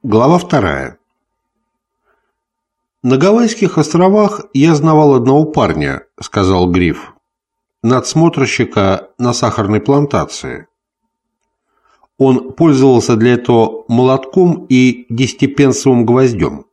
Глава 2. «На Гавайских островах я знавал одного парня, — сказал Гриф, — надсмотрщика на сахарной плантации. Он пользовался для этого молотком и десятипенсовым гвоздем.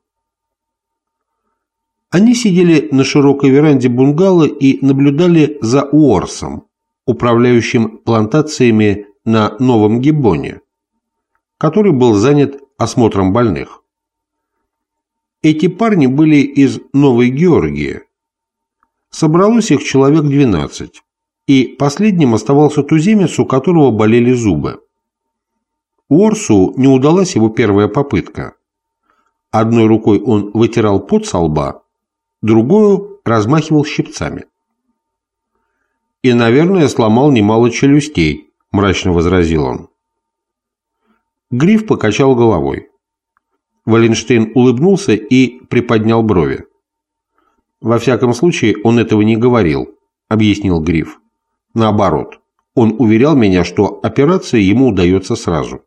Они сидели на широкой веранде бунгало и наблюдали за Уорсом, управляющим плантациями на Новом Гиббоне, который был занят осмотром больных. Эти парни были из Новой Георгии. Собралось их человек 12, и последним оставался туземец, у которого болели зубы. Уорсу не удалась его первая попытка. Одной рукой он вытирал пот со лба, другую размахивал щипцами. «И, наверное, сломал немало челюстей», – мрачно возразил он. Гриф покачал головой. Валенштейн улыбнулся и приподнял брови. «Во всяком случае, он этого не говорил», — объяснил Гриф. «Наоборот, он уверял меня, что операция ему удается сразу.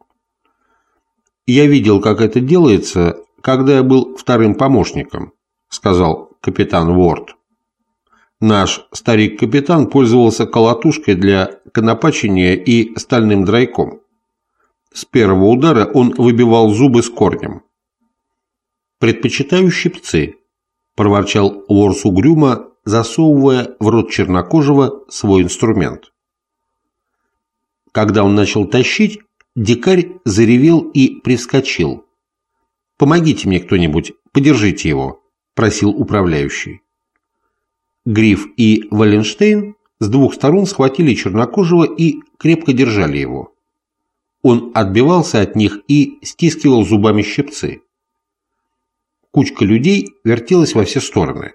Я видел, как это делается, когда я был вторым помощником», — сказал капитан Уорд. «Наш старик-капитан пользовался колотушкой для конопачения и стальным драйком. С первого удара он выбивал зубы с корнем». «Предпочитаю щипцы», – проворчал Уорс угрюмо, засовывая в рот чернокожего свой инструмент. Когда он начал тащить, дикарь заревел и привскочил. «Помогите мне кто-нибудь, подержите его», – просил управляющий. Гриф и Валенштейн с двух сторон схватили чернокожего и крепко держали его. Он отбивался от них и стискивал зубами щипцы. Кучка людей вертелась во все стороны.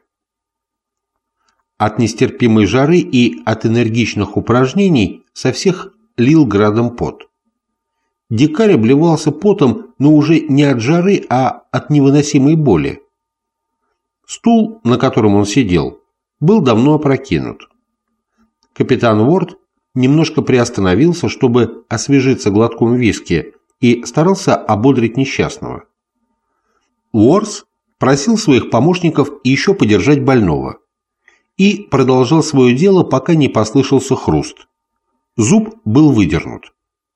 От нестерпимой жары и от энергичных упражнений со всех лил градом пот. Дикарь обливался потом, но уже не от жары, а от невыносимой боли. Стул, на котором он сидел, был давно опрокинут. Капитан Уорд немножко приостановился, чтобы освежиться глотком виски, и старался ободрить несчастного. Уорс просил своих помощников еще подержать больного и продолжал свое дело, пока не послышался хруст. Зуб был выдернут.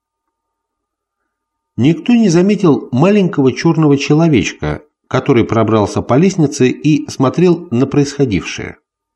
Никто не заметил маленького черного человечка, который пробрался по лестнице и смотрел на происходившее.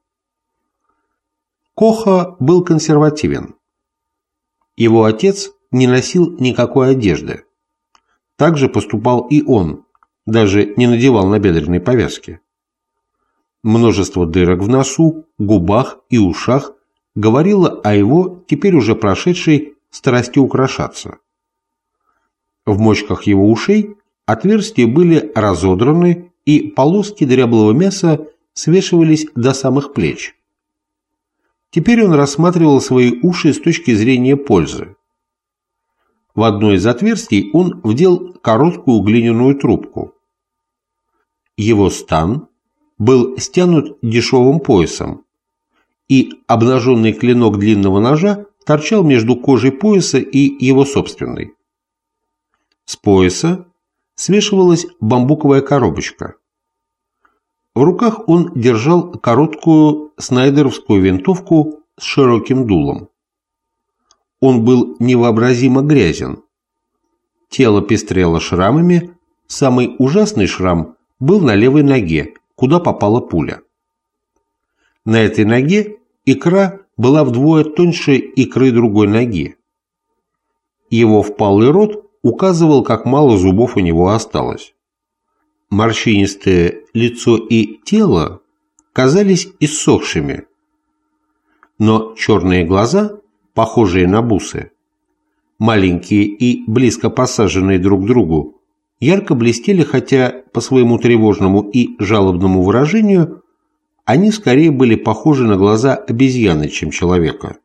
Коха был консервативен. Его отец не носил никакой одежды. Так же поступал и он, даже не надевал набедренной повязки. Множество дырок в носу, губах и ушах говорило о его, теперь уже прошедшей, страсти украшаться. В мочках его ушей отверстия были разодраны, и полоски дряблого мяса свешивались до самых плеч. Теперь он рассматривал свои уши с точки зрения пользы. В одно из отверстий он вдел короткую глиняную трубку. Его стан был стянут дешевым поясом, и обнаженный клинок длинного ножа торчал между кожей пояса и его собственной. С пояса свешивалась бамбуковая коробочка. В руках он держал короткую снайдеровскую винтовку с широким дулом. Он был невообразимо грязен. Тело пестрело шрамами, самый ужасный шрам был на левой ноге, куда попала пуля. На этой ноге икра была вдвое тоньше икры другой ноги. Его впалый рот указывал, как мало зубов у него осталось. Морщинистое лицо и тело казались иссохшими, но черные глаза, похожие на бусы, маленькие и близко посаженные друг к другу, ярко блестели, хотя по своему тревожному и жалобному выражению они скорее были похожи на глаза обезьяны, чем человека.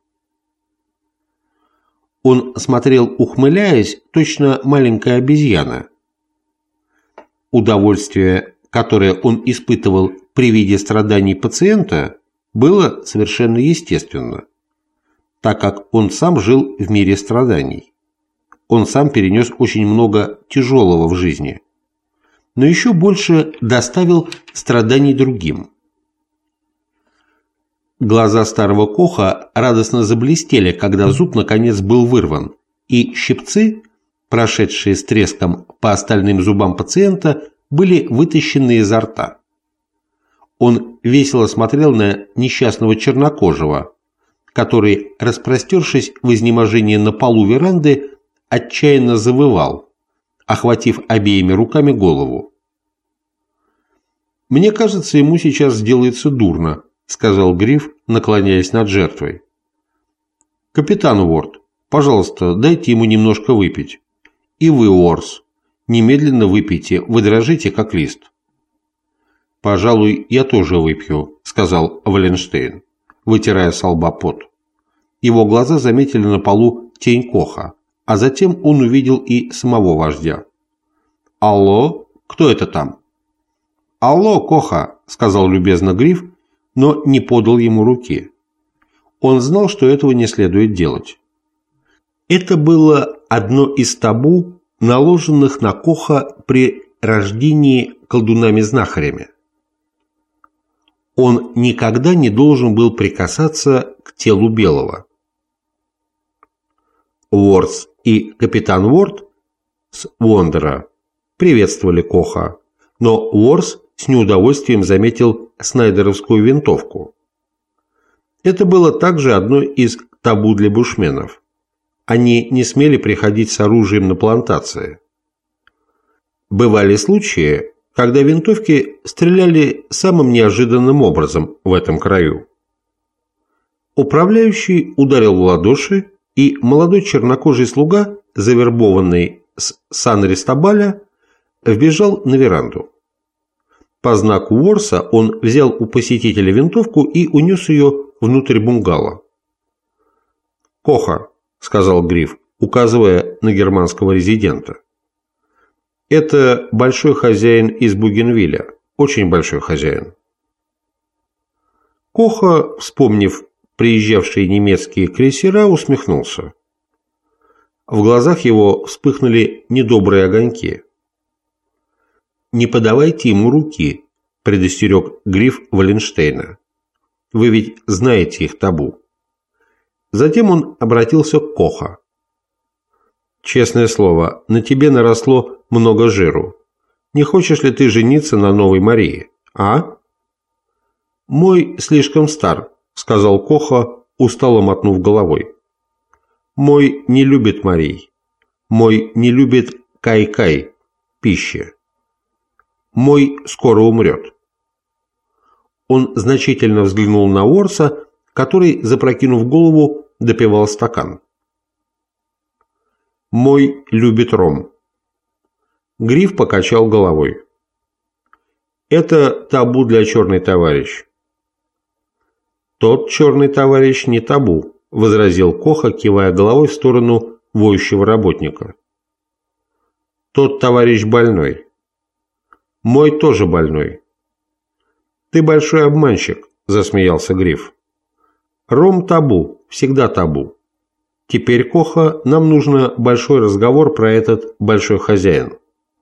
Он смотрел, ухмыляясь, точно маленькая обезьяна. Удовольствие, которое он испытывал при виде страданий пациента, было совершенно естественно, так как он сам жил в мире страданий. он сам перенес очень много тяжелого в жизни, но еще больше доставил страданий другим. Глаза старого Коха радостно заблестели, когда зуб наконец был вырван, и щипцы, прошедшие с треском по остальным зубам пациента, были вытащены изо рта. Он весело смотрел на несчастного чернокожего, который, распростершись в изнеможении на полу веранды, отчаянно завывал, охватив обеими руками голову. «Мне кажется, ему сейчас сделается дурно», — сказал Гриф, наклоняясь над жертвой. «Капитан Уорд, пожалуйста, дайте ему немножко выпить. И вы, Уорс, немедленно выпейте, вы дрожите, как лист». «Пожалуй, я тоже выпью», — сказал Валенштейн, вытирая со лба пот. Его глаза заметили на полу тень Коха, а затем он увидел и самого вождя. «Алло, кто это там?» «Алло, Коха», — сказал любезно Гриф, но не подал ему руки. Он знал, что этого не следует делать. Это было одно из табу, наложенных на Коха при рождении колдунами-знахарями. Он никогда не должен был прикасаться к телу белого. Уорс и капитан Уорд с Уондера приветствовали Коха, но Уорс с неудовольствием заметил снайдеровскую винтовку. Это было также одно из табу для бушменов. Они не смели приходить с оружием на плантации. Бывали случаи, когда винтовки стреляли самым неожиданным образом в этом краю. Управляющий ударил в ладоши, и молодой чернокожий слуга, завербованный с Сан-Ристобаля, вбежал на веранду. По знаку Уорса он взял у посетителя винтовку и унес ее внутрь бунгало. «Коха», — сказал Гриф, указывая на германского резидента. «Это большой хозяин из Бугенвилля, очень большой хозяин». Коха, вспомнив приезжавшие немецкие крейсера, усмехнулся. В глазах его вспыхнули недобрые огоньки. «Не подавайте ему руки», — предостерег Гриф Валенштейна. «Вы ведь знаете их табу». Затем он обратился к Коха. «Честное слово, на тебе наросло много жиру. Не хочешь ли ты жениться на новой Марии, а?» «Мой слишком стар», — сказал Коха, устало мотнув головой. «Мой не любит Марий. Мой не любит кай-кай, пищи. Мой скоро умрет». Он значительно взглянул на Уорса, который, запрокинув голову, допивал стакан. «Мой любит ром». Гриф покачал головой. «Это табу для черный товарищ». «Тот черный товарищ не табу», — возразил Коха, кивая головой в сторону воющего работника. «Тот товарищ больной». «Мой тоже больной». «Ты большой обманщик», — засмеялся Гриф. «Ром табу, всегда табу. Теперь, Коха, нам нужно большой разговор про этот большой хозяин».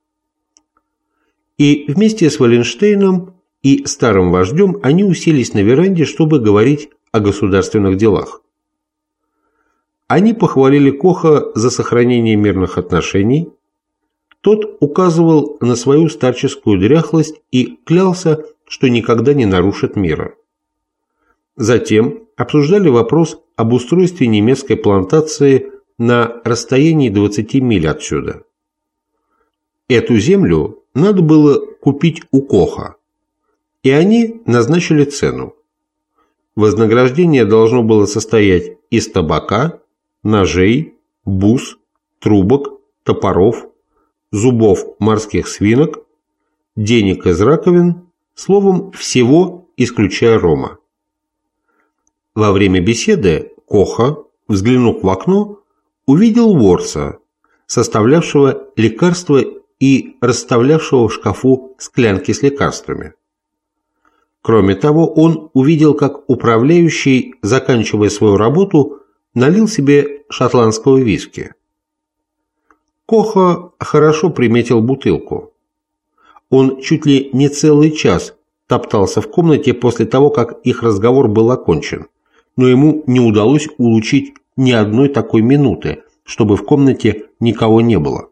И вместе с Валенштейном и старым вождем они уселись на веранде, чтобы говорить о государственных делах. Они похвалили Коха за сохранение мирных отношений. Тот указывал на свою старческую дряхлость и клялся, что никогда не нарушит мира. Затем обсуждали вопрос об устройстве немецкой плантации на расстоянии 20 миль отсюда. Эту землю надо было купить у Коха, и они назначили цену. Вознаграждение должно было состоять из табака, ножей, бус, трубок, топоров, зубов морских свинок, денег из раковин, словом, всего, исключая рома. Во время беседы Коха, взглянув в окно, увидел Уорса, составлявшего лекарства и расставлявшего в шкафу склянки с лекарствами. Кроме того, он увидел, как управляющий, заканчивая свою работу, налил себе шотландского виски. Коха хорошо приметил бутылку. Он чуть ли не целый час топтался в комнате после того, как их разговор был окончен, но ему не удалось улучшить ни одной такой минуты, чтобы в комнате никого не было.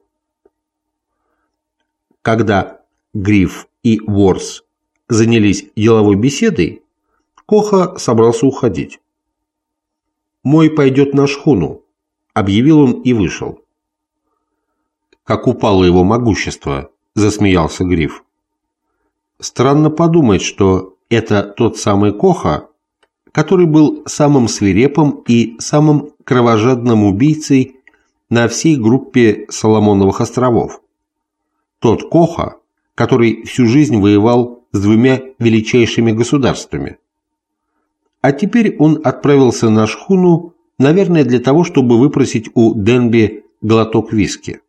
Когда Гриф и Ворс занялись деловой беседой, Коха собрался уходить. «Мой пойдет на шхуну», — объявил он и вышел. «Как упало его могущество», — засмеялся Гриф. «Странно подумать, что это тот самый Коха, который был самым свирепым и самым кровожадным убийцей на всей группе Соломоновых островов. Тот Коха, который всю жизнь воевал с двумя величайшими государствами. А теперь он отправился на шхуну, наверное, для того, чтобы выпросить у Денби глоток виски.